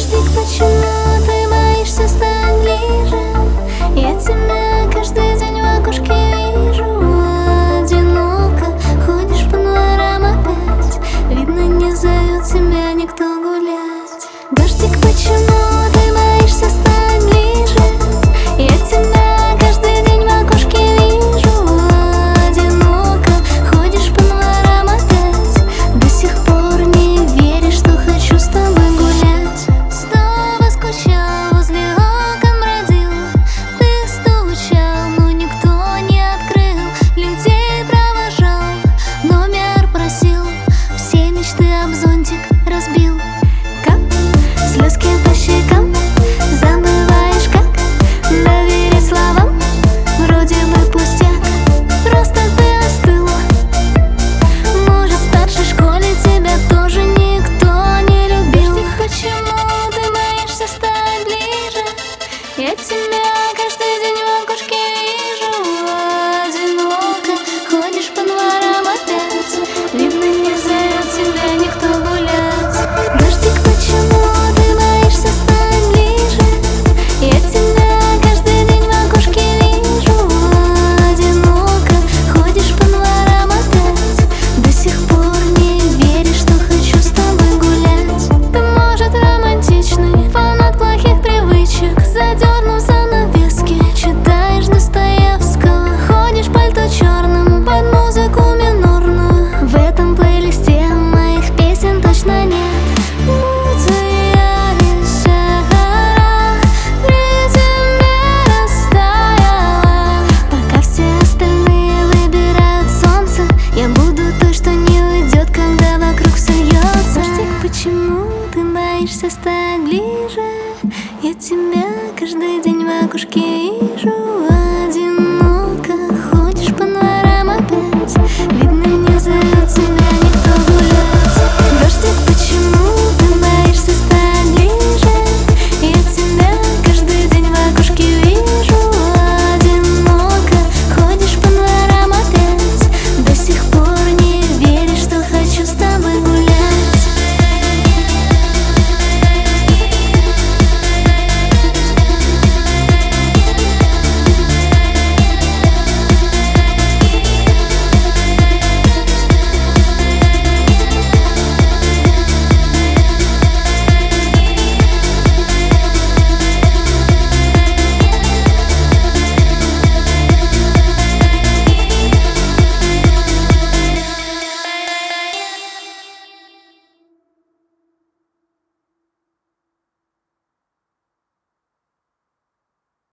Дождик, почему ты боишься стать ближе? Я тебя каждый день в окошке вижу. Одиноко ходишь по дворам опять. Видно, не зовет тебя никто гулять. Дождик, почему ты боишься стать ближе? Я тебя каждый день в окошке вижу. Одиноко ходишь по дворам опять. До сих пор не веришь, что хочу с тобой гулять. Снова скучал, возле окон бродил. Ты стучал, но никто не открыл. Людей провожал, номер просил. Все мечты об зонтик разбил. Как слезки по щекам, забываешь как доверить словам. Вроде бы пустяк, просто ты остыл. Может, в старшей школе тебя тоже никто не любил. Дождик, почему ты боишься стать ближе? Я тебя каждый день в окошке вижу. Одиноко ходишь по дворам опять. Видно, не зовет тебя никто гулять. Дождик, почему ты боишься стать ближе? Я тебя каждый день в окошке вижу. Одиноко ходишь по дворам опять. До сих пор не веришь, что хочу с тобой гулять. Ты, может, романтичный фанат плохих привычек. Задернув занавески, читаешь Достоевского. Ходишь пальто черным под музыку минорную. В этом плейлисте моих песен точно нет. Я вся гора при тебе растаяла. Пока все остальные выбирают солнце, я буду той, что не уйдет, когда вокруг все льется. Дождик, почему ты боишься стать ближе? Я тебя каждый день в окошке вижу. Один